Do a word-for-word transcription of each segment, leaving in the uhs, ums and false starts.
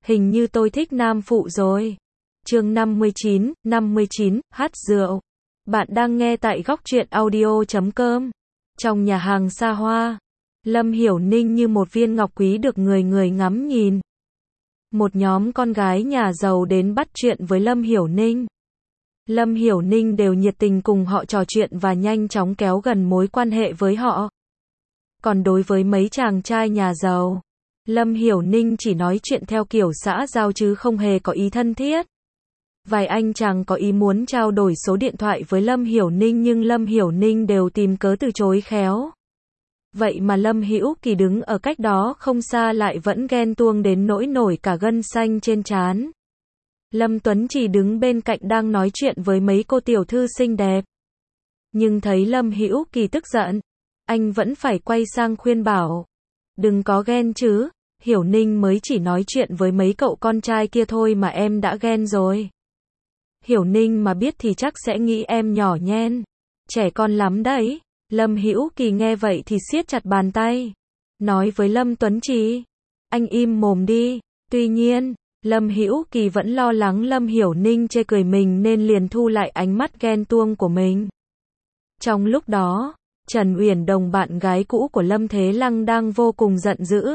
Hình như tôi thích nam phụ rồi. Chương năm mươi chín, năm mươi chín, hát rượu. Bạn đang nghe tại góc truyện audio chấm com. Trong nhà hàng xa hoa, Lâm Hiểu Ninh như một viên ngọc quý được người người ngắm nhìn. Một nhóm con gái nhà giàu đến bắt chuyện với Lâm Hiểu Ninh. Lâm Hiểu Ninh đều nhiệt tình cùng họ trò chuyện và nhanh chóng kéo gần mối quan hệ với họ. Còn đối với mấy chàng trai nhà giàu, Lâm Hiểu Ninh chỉ nói chuyện theo kiểu xã giao chứ không hề có ý thân thiết. Vài anh chàng có ý muốn trao đổi số điện thoại với Lâm Hiểu Ninh nhưng Lâm Hiểu Ninh đều tìm cớ từ chối khéo. Vậy mà Lâm Hữu Kỳ đứng ở cách đó không xa lại vẫn ghen tuông đến nỗi nổi cả gân xanh trên trán. Lâm Tuấn chỉ đứng bên cạnh đang nói chuyện với mấy cô tiểu thư xinh đẹp. Nhưng thấy Lâm Hữu Kỳ tức giận, anh vẫn phải quay sang khuyên bảo. Đừng có ghen chứ, Hiểu Ninh mới chỉ nói chuyện với mấy cậu con trai kia thôi mà em đã ghen rồi. Hiểu Ninh mà biết thì chắc sẽ nghĩ em nhỏ nhen, trẻ con lắm đấy. Lâm Hữu Kỳ nghe vậy thì siết chặt bàn tay, nói với Lâm Tuấn Trì, anh im mồm đi. Tuy nhiên, Lâm Hữu Kỳ vẫn lo lắng Lâm Hiểu Ninh chê cười mình nên liền thu lại ánh mắt ghen tuông của mình. Trong lúc đó, Trần Uyển Đồng, bạn gái cũ của Lâm Thế Lăng, đang vô cùng giận dữ.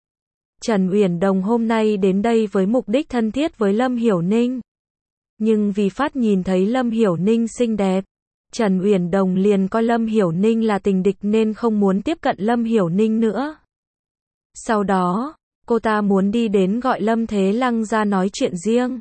Trần Uyển Đồng hôm nay đến đây với mục đích thân thiết với Lâm Hiểu Ninh. Nhưng vì phát nhìn thấy Lâm Hiểu Ninh xinh đẹp, Trần Uyển Đồng liền coi Lâm Hiểu Ninh là tình địch nên không muốn tiếp cận Lâm Hiểu Ninh nữa. Sau đó, cô ta muốn đi đến gọi Lâm Thế Lăng ra nói chuyện riêng.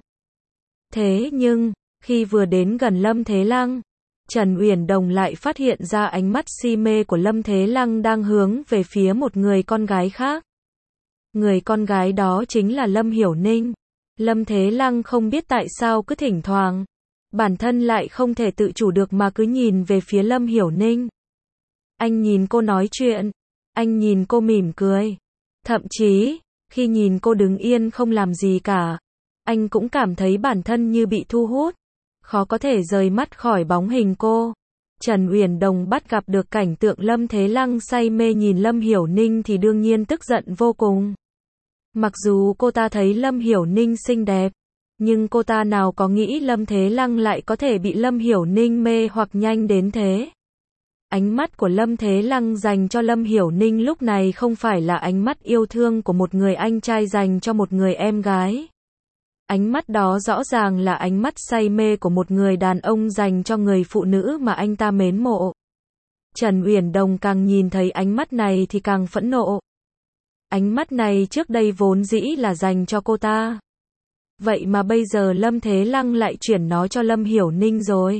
Thế nhưng, khi vừa đến gần Lâm Thế Lăng, Trần Uyển Đồng lại phát hiện ra ánh mắt si mê của Lâm Thế Lăng đang hướng về phía một người con gái khác. Người con gái đó chính là Lâm Hiểu Ninh. Lâm Thế Lăng không biết tại sao cứ thỉnh thoảng, bản thân lại không thể tự chủ được mà cứ nhìn về phía Lâm Hiểu Ninh. Anh nhìn cô nói chuyện, anh nhìn cô mỉm cười. Thậm chí, khi nhìn cô đứng yên không làm gì cả, anh cũng cảm thấy bản thân như bị thu hút, khó có thể rời mắt khỏi bóng hình cô. Trần Uyển Đồng bắt gặp được cảnh tượng Lâm Thế Lăng say mê nhìn Lâm Hiểu Ninh thì đương nhiên tức giận vô cùng. Mặc dù cô ta thấy Lâm Hiểu Ninh xinh đẹp, nhưng cô ta nào có nghĩ Lâm Thế Lăng lại có thể bị Lâm Hiểu Ninh mê hoặc nhanh đến thế. Ánh mắt của Lâm Thế Lăng dành cho Lâm Hiểu Ninh lúc này không phải là ánh mắt yêu thương của một người anh trai dành cho một người em gái. Ánh mắt đó rõ ràng là ánh mắt say mê của một người đàn ông dành cho người phụ nữ mà anh ta mến mộ. Trần Uyển Đồng càng nhìn thấy ánh mắt này thì càng phẫn nộ. Ánh mắt này trước đây vốn dĩ là dành cho cô ta. Vậy mà bây giờ Lâm Thế Lăng lại chuyển nó cho Lâm Hiểu Ninh rồi.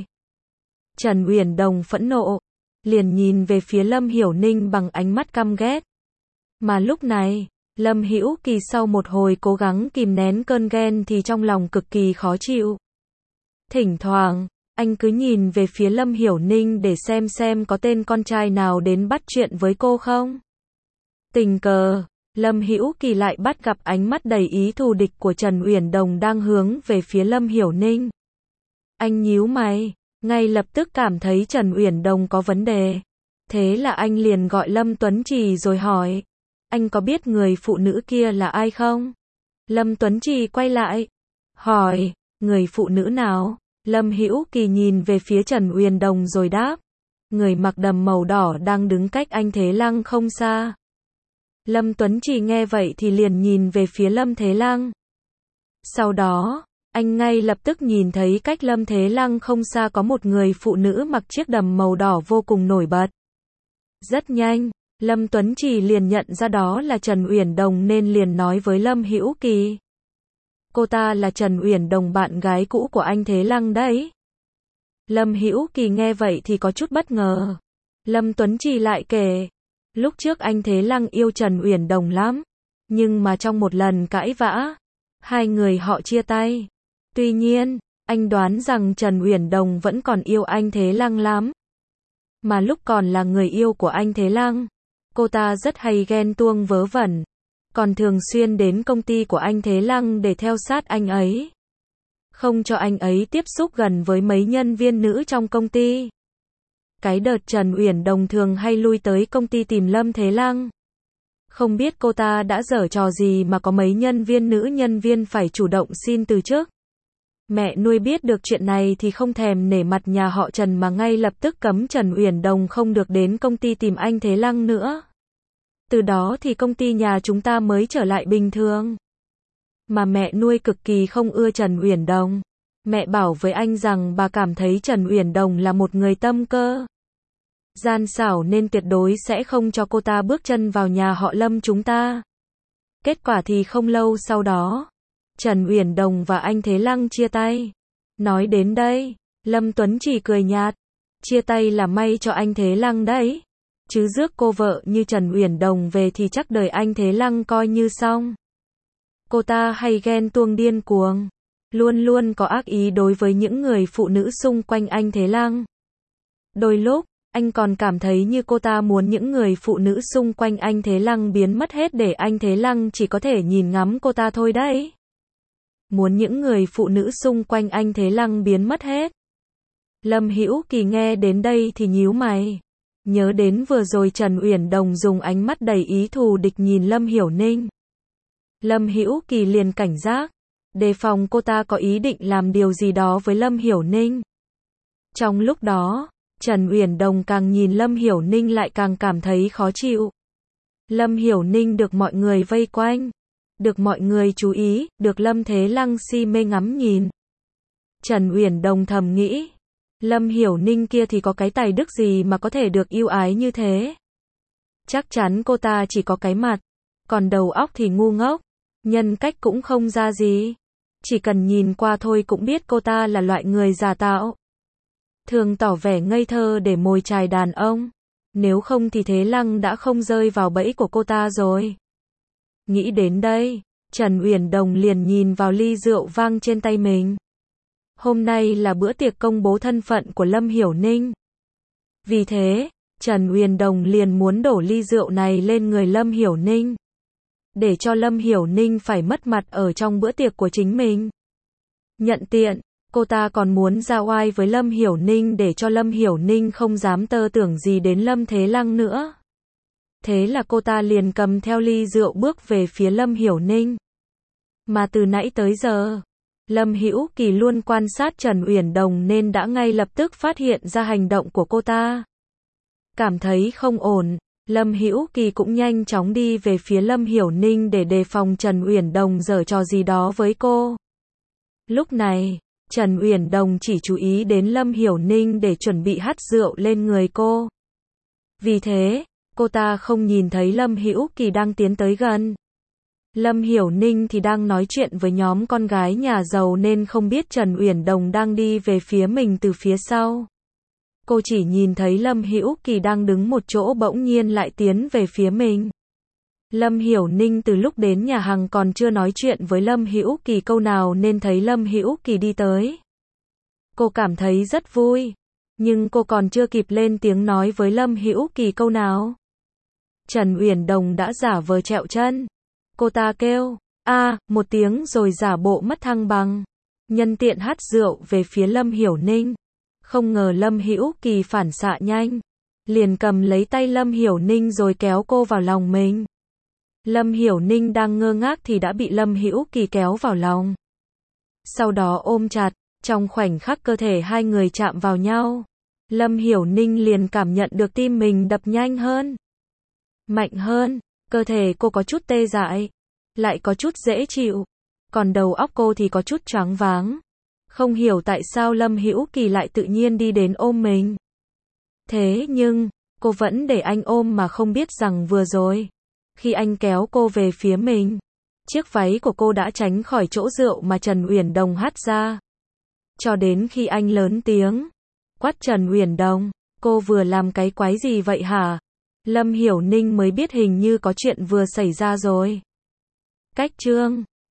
Trần Uyển Đồng phẫn nộ, liền nhìn về phía Lâm Hiểu Ninh bằng ánh mắt căm ghét. Mà lúc này, Lâm Hữu Kỳ sau một hồi cố gắng kìm nén cơn ghen thì trong lòng cực kỳ khó chịu. Thỉnh thoảng, anh cứ nhìn về phía Lâm Hiểu Ninh để xem xem có tên con trai nào đến bắt chuyện với cô không. Tình cờ, Lâm Hữu Kỳ lại bắt gặp ánh mắt đầy ý thù địch của Trần Uyển Đồng đang hướng về phía Lâm Hiểu Ninh. Anh nhíu mày, ngay lập tức cảm thấy Trần Uyển Đồng có vấn đề. Thế là anh liền gọi Lâm Tuấn Trì rồi hỏi, anh có biết người phụ nữ kia là ai không? Lâm Tuấn Trì quay lại, hỏi, người phụ nữ nào? Lâm Hữu Kỳ nhìn về phía Trần Uyển Đồng rồi đáp, người mặc đầm màu đỏ đang đứng cách anh Thế Lăng không xa. Lâm Tuấn Trì nghe vậy thì liền nhìn về phía Lâm Thế Lăng. Sau đó, anh ngay lập tức nhìn thấy cách Lâm Thế Lăng không xa có một người phụ nữ mặc chiếc đầm màu đỏ vô cùng nổi bật. Rất nhanh, Lâm Tuấn Trì liền nhận ra đó là Trần Uyển Đồng nên liền nói với Lâm Hữu Kỳ. Cô ta là Trần Uyển Đồng, bạn gái cũ của anh Thế Lăng đấy. Lâm Hữu Kỳ nghe vậy thì có chút bất ngờ. Lâm Tuấn Trì lại kể, lúc trước anh Thế Lăng yêu Trần Uyển Đồng lắm, nhưng mà trong một lần cãi vã, hai người họ chia tay. Tuy nhiên, anh đoán rằng Trần Uyển Đồng vẫn còn yêu anh Thế Lăng lắm. Mà lúc còn là người yêu của anh Thế Lăng, cô ta rất hay ghen tuông vớ vẩn, còn thường xuyên đến công ty của anh Thế Lăng để theo sát anh ấy, không cho anh ấy tiếp xúc gần với mấy nhân viên nữ trong công ty. Cái đợt Trần Uyển Đồng thường hay lui tới công ty tìm Lâm Thế Lăng, Không biết cô ta đã giở trò gì mà có mấy nhân viên nữ nhân viên phải chủ động xin từ chức. Mẹ nuôi biết được chuyện này thì không thèm nể mặt nhà họ Trần mà ngay lập tức cấm Trần Uyển Đồng không được đến công ty tìm anh Thế Lăng nữa. Từ đó thì công ty nhà chúng ta mới trở lại bình thường. Mà mẹ nuôi cực kỳ không ưa Trần Uyển Đồng. Mẹ bảo với anh rằng bà cảm thấy Trần Uyển Đồng là một người tâm cơ, gian xảo nên tuyệt đối sẽ không cho cô ta bước chân vào nhà họ Lâm chúng ta. Kết quả thì không lâu sau đó, Trần Uyển Đồng và anh Thế Lăng chia tay. Nói đến đây, Lâm Tuấn chỉ cười nhạt. Chia tay là may cho anh Thế Lăng đấy. Chứ rước cô vợ như Trần Uyển Đồng về thì chắc đời anh Thế Lăng coi như xong. Cô ta hay ghen tuông điên cuồng, luôn luôn có ác ý đối với những người phụ nữ xung quanh anh Thế Lăng. Đôi lúc, anh còn cảm thấy như cô ta muốn những người phụ nữ xung quanh anh Thế Lăng biến mất hết để anh Thế Lăng chỉ có thể nhìn ngắm cô ta thôi đấy. Muốn những người phụ nữ xung quanh anh Thế Lăng biến mất hết. Lâm Hữu Kỳ nghe đến đây thì nhíu mày. Nhớ đến vừa rồi Trần Uyển Đồng dùng ánh mắt đầy ý thù địch nhìn Lâm Hiểu Ninh. Lâm Hữu Kỳ liền cảnh giác, đề phòng cô ta có ý định làm điều gì đó với Lâm Hiểu Ninh. Trong lúc đó, Trần Uyển Đồng càng nhìn Lâm Hiểu Ninh lại càng cảm thấy khó chịu. Lâm Hiểu Ninh được mọi người vây quanh, được mọi người chú ý, được Lâm Thế Lăng si mê ngắm nhìn. Trần Uyển Đồng thầm nghĩ, Lâm Hiểu Ninh kia thì có cái tài đức gì mà có thể được yêu ái như thế. Chắc chắn cô ta chỉ có cái mặt, còn đầu óc thì ngu ngốc, nhân cách cũng không ra gì. Chỉ cần nhìn qua thôi cũng biết cô ta là loại người giả tạo, thường tỏ vẻ ngây thơ để mồi chài đàn ông. Nếu không thì Thế Lăng đã không rơi vào bẫy của cô ta rồi. Nghĩ đến đây, Trần Uyển Đồng liền nhìn vào ly rượu vang trên tay mình. Hôm nay là bữa tiệc công bố thân phận của Lâm Hiểu Ninh. Vì thế, Trần Uyển Đồng liền muốn đổ ly rượu này lên người Lâm Hiểu Ninh, để cho Lâm Hiểu Ninh phải mất mặt ở trong bữa tiệc của chính mình. Nhận tiện, cô ta còn muốn ra oai với Lâm Hiểu Ninh để cho Lâm Hiểu Ninh không dám tơ tưởng gì đến Lâm Thế Lăng nữa. Thế là cô ta liền cầm theo ly rượu bước về phía Lâm Hiểu Ninh. Mà từ nãy tới giờ, Lâm Hữu Kỳ luôn quan sát Trần Uyển Đồng nên đã ngay lập tức phát hiện ra hành động của cô ta. Cảm thấy không ổn, Lâm Hữu Kỳ cũng nhanh chóng đi về phía Lâm Hiểu Ninh để đề phòng Trần Uyển Đồng giở trò gì đó với cô. Lúc này, Trần Uyển Đồng chỉ chú ý đến Lâm Hiểu Ninh để chuẩn bị hắt rượu lên người cô. Vì thế, cô ta không nhìn thấy Lâm Hữu Kỳ đang tiến tới gần. Lâm Hiểu Ninh thì đang nói chuyện với nhóm con gái nhà giàu nên không biết Trần Uyển Đồng đang đi về phía mình từ phía sau. Cô chỉ nhìn thấy Lâm Hữu Kỳ đang đứng một chỗ bỗng nhiên lại tiến về phía mình. Lâm Hiểu Ninh từ lúc đến nhà hàng còn chưa nói chuyện với Lâm Hữu Kỳ câu nào nên thấy Lâm Hữu Kỳ đi tới. Cô cảm thấy rất vui, nhưng cô còn chưa kịp lên tiếng nói với Lâm Hữu Kỳ câu nào. Trần Uyển Đồng đã giả vờ trẹo chân. Cô ta kêu, a, một tiếng rồi giả bộ mất thăng bằng. Nhân tiện hắt rượu về phía Lâm Hiểu Ninh. Không ngờ Lâm Hữu Kỳ phản xạ nhanh, liền cầm lấy tay Lâm Hiểu Ninh rồi kéo cô vào lòng mình. Lâm Hiểu Ninh đang ngơ ngác thì đã bị Lâm Hữu Kỳ kéo vào lòng. Sau đó ôm chặt, trong khoảnh khắc cơ thể hai người chạm vào nhau, Lâm Hiểu Ninh liền cảm nhận được tim mình đập nhanh hơn, mạnh hơn, cơ thể cô có chút tê dại, lại có chút dễ chịu, còn đầu óc cô thì có chút choáng váng. Không hiểu tại sao Lâm Hữu Kỳ lại tự nhiên đi đến ôm mình. Thế nhưng, cô vẫn để anh ôm mà không biết rằng vừa rồi, khi anh kéo cô về phía mình, chiếc váy của cô đã tránh khỏi chỗ rượu mà Trần Uyển Đồng hắt ra. Cho đến khi anh lớn tiếng quát Trần Uyển Đồng, cô vừa làm cái quái gì vậy hả? Lâm Hiểu Ninh mới biết hình như có chuyện vừa xảy ra rồi. Cách chương